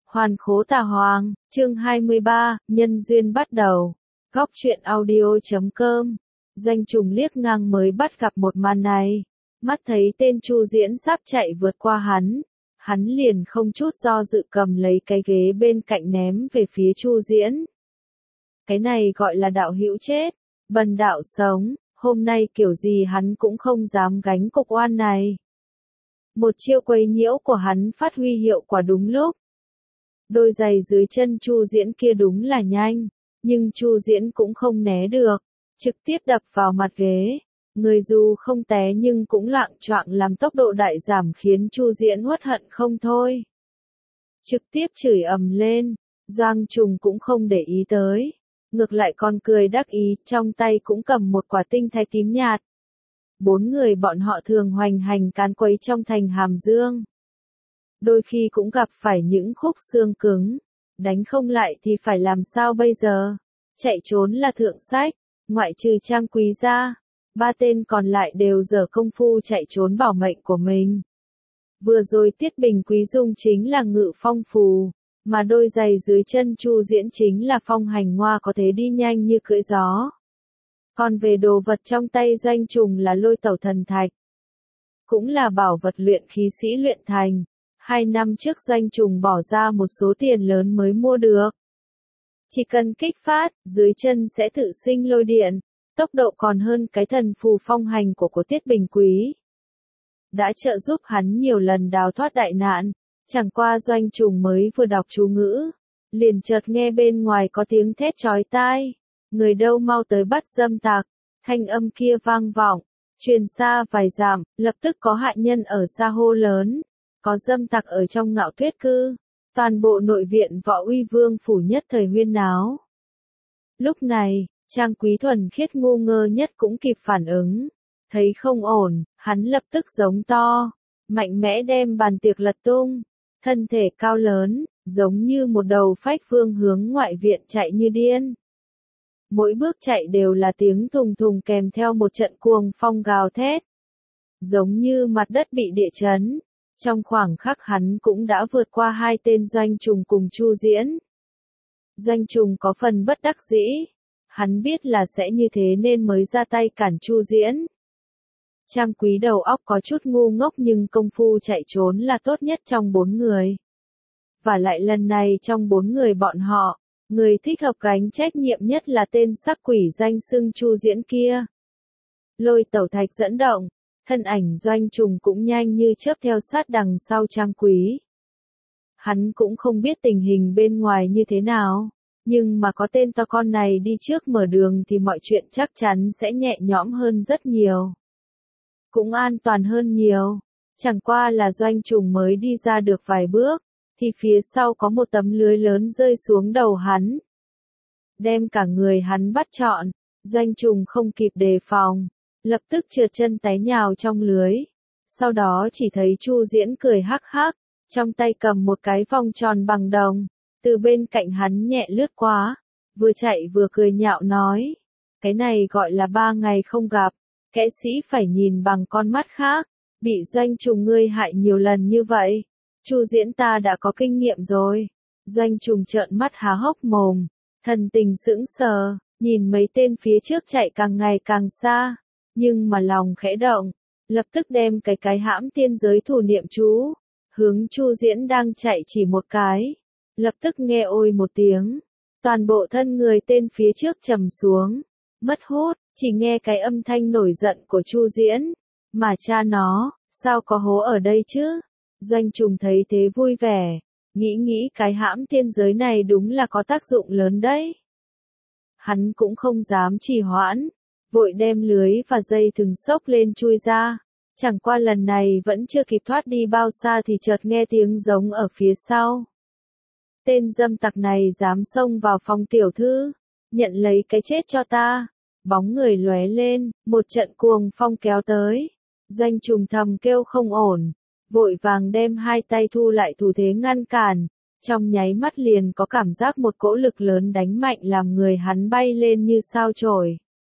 Hoàn khố tà hoàng, chương 23, nhân duyên bắt đầu. Góc truyện audio.com. Doanh trùng liếc ngang mới bắt gặp một màn này. Mắt thấy tên Chu Diễn sắp chạy vượt qua hắn liền không chút do dự cầm lấy cái ghế bên cạnh ném về phía Chu Diễn. Cái này gọi là đạo hữu chết, bần đạo sống, hôm nay kiểu gì hắn cũng không dám gánh cục oan này. Một chiêu quấy nhiễu của hắn phát huy hiệu quả đúng lúc. Đôi giày dưới chân Chu Diễn kia đúng là nhanh, nhưng Chu Diễn cũng không né được, trực tiếp đập vào mặt ghế. Người dù không té nhưng cũng loạng choạng làm tốc độ đại giảm khiến Chu Diễn uất hận không thôi. Trực tiếp chửi ầm lên, Doanh Trùng cũng không để ý tới, ngược lại còn cười đắc ý, trong tay cũng cầm một quả tinh thạch tím nhạt. Bốn người bọn họ thường hoành hành càn quấy trong thành Hàm Dương. Đôi khi cũng gặp phải những khúc xương cứng, đánh không lại thì phải làm sao bây giờ? Chạy trốn là thượng sách, ngoại trừ Trang Quý ra, ba tên còn lại đều giở công phu chạy trốn bảo mệnh của mình. Vừa rồi Tiết Bình Quý Dung chính là ngự phong phù, mà đôi giày dưới chân Chu Diễn chính là phong hành hoa có thể đi nhanh như cưỡi gió. Còn về đồ vật trong tay Doanh Trùng là lôi tẩu thần thạch, cũng là bảo vật luyện khí sĩ luyện thành. 2 năm trước Doanh Trùng bỏ ra một số tiền lớn mới mua được. Chỉ cần kích phát, dưới chân sẽ tự sinh lôi điện, tốc độ còn hơn cái thần phù phong hành của Tiết Bình Quý. Đã trợ giúp hắn nhiều lần đào thoát đại nạn, chẳng qua Doanh Trùng mới vừa đọc chú ngữ, liền chợt nghe bên ngoài có tiếng thét chói tai, người đâu mau tới bắt dâm tặc. Thanh âm kia vang vọng, truyền xa vài dặm, lập tức có hạ nhân ở xa hô lớn. Có dâm tặc ở trong Ngạo Tuyết cư, toàn bộ nội viện Võ Uy Vương phủ nhất thời huyên náo. Lúc này, Trang Quý thuần khiết ngu ngơ nhất cũng kịp phản ứng, thấy không ổn, hắn lập tức giống to, mạnh mẽ đem bàn tiệc lật tung, thân thể cao lớn, giống như một đầu phách vương hướng ngoại viện chạy như điên. Mỗi bước chạy đều là tiếng thùng thùng kèm theo một trận cuồng phong gào thét, giống như mặt đất bị địa chấn. Trong khoảng khắc hắn cũng đã vượt qua hai tên Doanh Trùng cùng Chu Diễn. Doanh Trùng có phần bất đắc dĩ, hắn biết là sẽ như thế nên mới ra tay cản Chu Diễn. Trang Quý đầu óc có chút ngu ngốc nhưng công phu chạy trốn là tốt nhất trong 4 người. Và lại lần này trong 4 người bọn họ, người thích hợp gánh trách nhiệm nhất là tên sắc quỷ danh xưng Chu Diễn kia. Lôi tẩu thạch dẫn động. Thân ảnh Doanh Trùng cũng nhanh như chớp theo sát đằng sau Trang Quý. Hắn cũng không biết tình hình bên ngoài như thế nào, nhưng mà có tên to con này đi trước mở đường thì mọi chuyện chắc chắn sẽ nhẹ nhõm hơn rất nhiều. Cũng an toàn hơn nhiều, chẳng qua là Doanh Trùng mới đi ra được vài bước, thì phía sau có một tấm lưới lớn rơi xuống đầu hắn. Đem cả người hắn bắt trọn, Doanh Trùng không kịp đề phòng. Lập tức trượt chân té nhào trong lưới. Sau đó chỉ thấy Chu Diễn cười hắc hắc, trong tay cầm một cái vòng tròn bằng đồng, từ bên cạnh hắn nhẹ lướt qua, vừa chạy vừa cười nhạo nói, cái này gọi là 3 ngày không gặp, kẻ sĩ phải nhìn bằng con mắt khác, bị Doanh Trùng ngươi hại nhiều lần như vậy, Chu Diễn ta đã có kinh nghiệm rồi. Doanh Trùng trợn mắt há hốc mồm, thần tình sững sờ, nhìn mấy tên phía trước chạy càng ngày càng xa. Nhưng mà lòng khẽ động, lập tức đem cái hãm tiên giới thủ niệm chú, hướng Chu Diễn đang chạy chỉ một cái, lập tức nghe ôi một tiếng, toàn bộ thân người tên phía trước trầm xuống, mất hút, chỉ nghe cái âm thanh nổi giận của Chu Diễn, mà cha nó, sao có hố ở đây chứ? Doanh Trùng thấy thế vui vẻ, nghĩ cái hãm tiên giới này đúng là có tác dụng lớn đấy. Hắn cũng không dám trì hoãn. Vội đem lưới và dây thừng xốc lên chui ra, chẳng qua lần này vẫn chưa kịp thoát đi bao xa thì chợt nghe tiếng giống ở phía sau. Tên dâm tặc này dám xông vào phòng tiểu thư, nhận lấy cái chết cho ta. Bóng người lóe lên, một trận cuồng phong kéo tới. Doanh Trùng thầm kêu không ổn, vội vàng đem hai tay thu lại thủ thế ngăn cản. Trong nháy mắt liền có cảm giác một cỗ lực lớn đánh mạnh làm người hắn bay lên như sao chổi.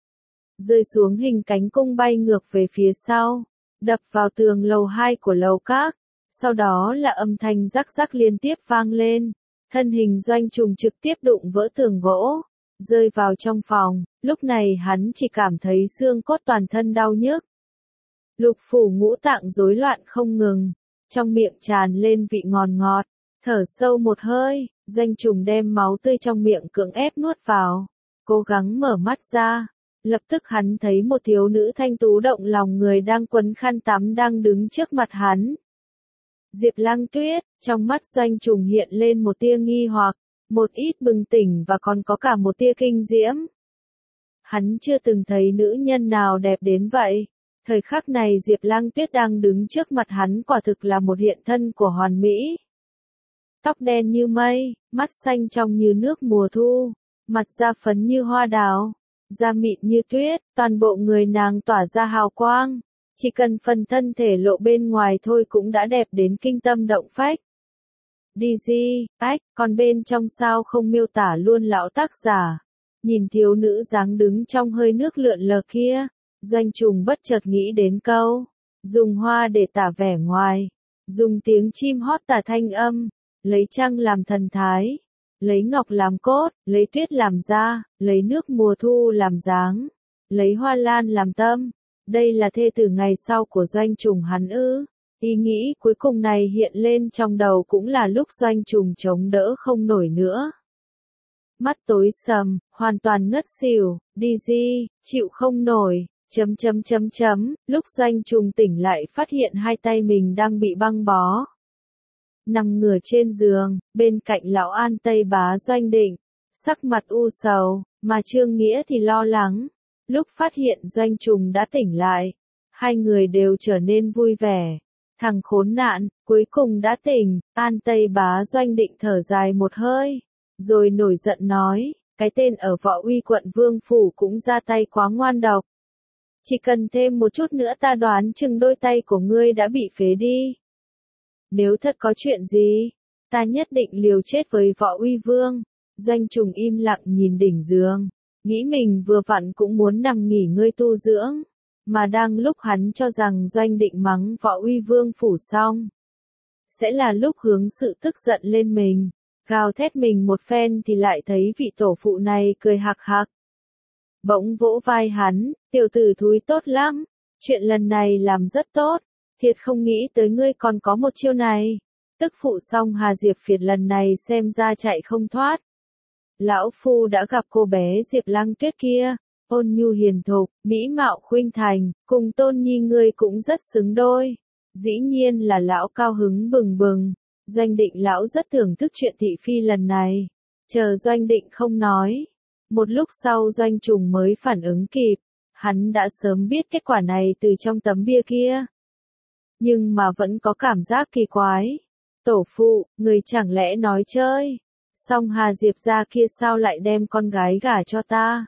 Rơi xuống hình cánh cung bay ngược về phía sau, đập vào tường lầu 2 của lầu các, sau đó là âm thanh rắc rắc liên tiếp vang lên, Thân hình Doanh Trùng trực tiếp đụng vỡ tường gỗ, rơi vào trong phòng, lúc này hắn chỉ cảm thấy xương cốt toàn thân đau nhức. Lục phủ ngũ tạng rối loạn không ngừng, trong miệng tràn lên vị ngọt ngọt, thở sâu một hơi, Doanh Trùng đem máu tươi trong miệng cưỡng ép nuốt vào, cố gắng mở mắt ra. Lập tức hắn thấy một thiếu nữ thanh tú động lòng người đang quấn khăn tắm đang đứng trước mặt hắn. Diệp Lăng Tuyết, trong mắt Doanh Trùng hiện lên một tia nghi hoặc, một ít bừng tỉnh và còn có cả một tia kinh diễm. Hắn chưa từng thấy nữ nhân nào đẹp đến vậy. Thời khắc này Diệp Lăng Tuyết đang đứng trước mặt hắn quả thực là một hiện thân của hoàn mỹ. Tóc đen như mây, mắt xanh trong như nước mùa thu, mặt da phấn như hoa đào, da mịn như tuyết, toàn bộ người nàng tỏa ra hào quang. Chỉ cần phần thân thể lộ bên ngoài thôi cũng đã đẹp đến kinh tâm động phách. Còn bên trong sao không miêu tả luôn lão tác giả. Nhìn thiếu nữ dáng đứng trong hơi nước lượn lờ kia, Doanh Trùng bất chợt nghĩ đến câu, dùng hoa để tả vẻ ngoài, dùng tiếng chim hót tả thanh âm, lấy trăng làm thần thái, lấy ngọc làm cốt, lấy tuyết làm da, lấy nước mùa thu làm dáng, lấy hoa lan làm tâm. Đây là thê tử ngày sau của Doanh Trùng hắn ư? Ý nghĩ cuối cùng này hiện lên trong đầu cũng là lúc Doanh Trùng chống đỡ không nổi nữa. Mắt tối sầm, hoàn toàn ngất xỉu, chịu không nổi, lúc Doanh Trùng tỉnh lại phát hiện hai tay mình đang bị băng bó. Nằm ngửa trên giường, bên cạnh lão An Tây Bá Doanh Định, sắc mặt u sầu, mà Trương Nghĩa thì lo lắng. Lúc phát hiện Doanh Trùng đã tỉnh lại, hai người đều trở nên vui vẻ. Thằng khốn nạn, cuối cùng đã tỉnh, An Tây Bá Doanh Định thở dài một hơi, rồi nổi giận nói, cái tên ở Võ Uy quận Vương Phủ cũng ra tay quá ngoan độc. Chỉ cần thêm một chút nữa ta đoán chừng đôi tay của ngươi đã bị phế đi. Nếu thật có chuyện gì, ta nhất định liều chết với Võ Uy Vương. Doanh Trùng im lặng nhìn đỉnh giường, nghĩ mình vừa vặn cũng muốn nằm nghỉ ngơi tu dưỡng, mà đang lúc hắn cho rằng Doanh Định mắng Võ Uy Vương Phủ xong, sẽ là lúc hướng sự tức giận lên mình, gào thét mình một phen thì lại thấy vị tổ phụ này cười hạc hạc. Bỗng vỗ vai hắn, tiểu tử thúi tốt lắm, chuyện lần này làm rất tốt, thiệt không nghĩ tới ngươi còn có một chiêu này. Tức phụ xong Hà Diệp Phiệt lần này xem ra chạy không thoát. Lão Phu đã gặp cô bé Diệp Lăng Tuyết kia, ôn nhu hiền thục, mỹ mạo khuynh thành, cùng Tôn Nhi ngươi cũng rất xứng đôi. Dĩ nhiên là lão cao hứng bừng bừng, Doanh Định lão rất thưởng thức chuyện thị phi lần này. Chờ Doanh Định không nói. Một lúc sau Doanh Trùng mới phản ứng kịp, hắn đã sớm biết kết quả này từ trong tấm bia kia. Nhưng mà vẫn có cảm giác kỳ quái. Tổ phụ, người chẳng lẽ nói chơi? Song Hà Diệp gia kia sao lại đem con gái gả cho ta?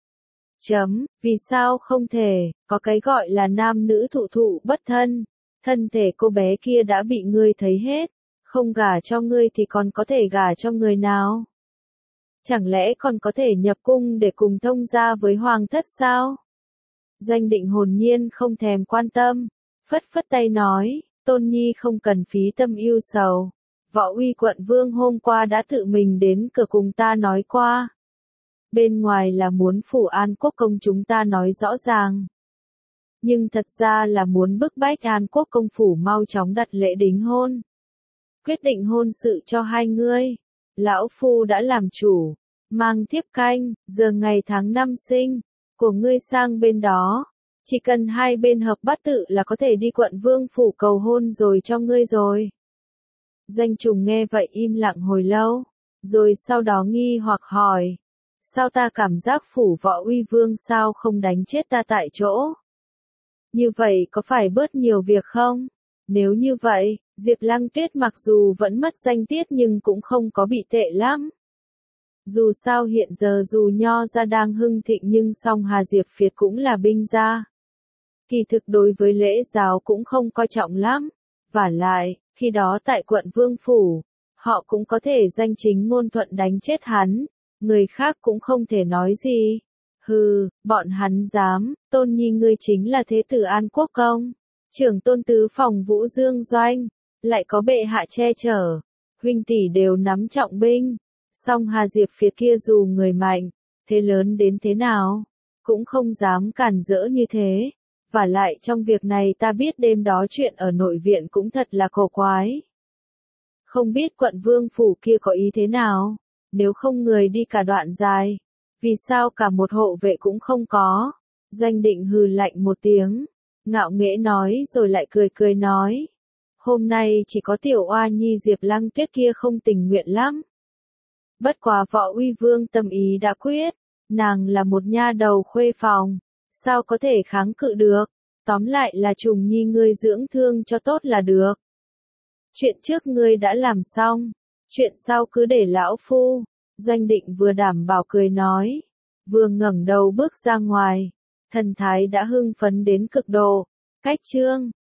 Vì sao không thể, có cái gọi là nam nữ thụ thụ bất thân. Thân thể cô bé kia đã bị ngươi thấy hết, không gả cho ngươi thì còn có thể gả cho người nào? Chẳng lẽ còn có thể nhập cung để cùng thông gia với hoàng thất sao? Doanh Định hồn nhiên không thèm quan tâm, phất phất tay nói, Tôn Nhi không cần phí tâm ưu sầu. Võ Uy quận Vương hôm qua đã tự mình đến cửa cùng ta nói qua. Bên ngoài là muốn Phủ An Quốc công chúng ta nói rõ ràng. Nhưng thật ra là muốn bức bách An Quốc công phủ mau chóng đặt lễ đính hôn. Quyết định hôn sự cho hai ngươi. Lão Phu đã làm chủ, mang thiếp canh, giờ ngày tháng năm sinh, của ngươi sang bên đó. Chỉ cần hai bên hợp bát tự là có thể đi quận Vương Phủ cầu hôn rồi cho ngươi rồi. Doanh Trùng nghe vậy im lặng hồi lâu, rồi sau đó nghi hoặc hỏi. Sao ta cảm giác Phủ Võ Uy Vương sao không đánh chết ta tại chỗ? Như vậy có phải bớt nhiều việc không? Nếu như vậy, Diệp Lăng Tuyết mặc dù vẫn mất danh tiết nhưng cũng không có bị tệ lắm. Dù sao hiện giờ dù Nho gia đang hưng thịnh nhưng song Hà Diệp Phiệt cũng là binh gia. Kỳ thực đối với lễ giáo cũng không coi trọng lắm. Vả lại, khi đó tại quận Vương Phủ, họ cũng có thể danh chính ngôn thuận đánh chết hắn, người khác cũng không thể nói gì. Hừ, bọn hắn dám, Tôn Nhi ngươi chính là thế tử An Quốc công, trưởng tôn tứ phòng Vũ Dương Doanh, lại có bệ hạ che chở, huynh tỷ đều nắm trọng binh, song Hà Diệp phía kia dù người mạnh, thế lớn đến thế nào, cũng không dám cản rỡ như thế. Và lại trong việc này ta biết đêm đó chuyện ở nội viện cũng thật là cổ quái. Không biết quận vương phủ kia có ý thế nào, nếu không người đi cả đoạn dài, vì sao cả một hộ vệ cũng không có. Doanh Định hừ lạnh một tiếng, ngạo nghễ nói rồi lại cười cười nói. Hôm nay chỉ có tiểu oa nhi Diệp Lăng Tuyết kia không tình nguyện lắm. Bất quá Võ Uy Vương tâm ý đã quyết, nàng là một nha đầu khuê phòng, sao có thể kháng cự được, tóm lại là Trùng Nhi ngươi dưỡng thương cho tốt là được. Chuyện trước ngươi đã làm xong, chuyện sau cứ để lão phu. Doanh Định vừa đảm bảo cười nói, vừa ngẩng đầu bước ra ngoài, thần thái đã hưng phấn đến cực độ. Cách chương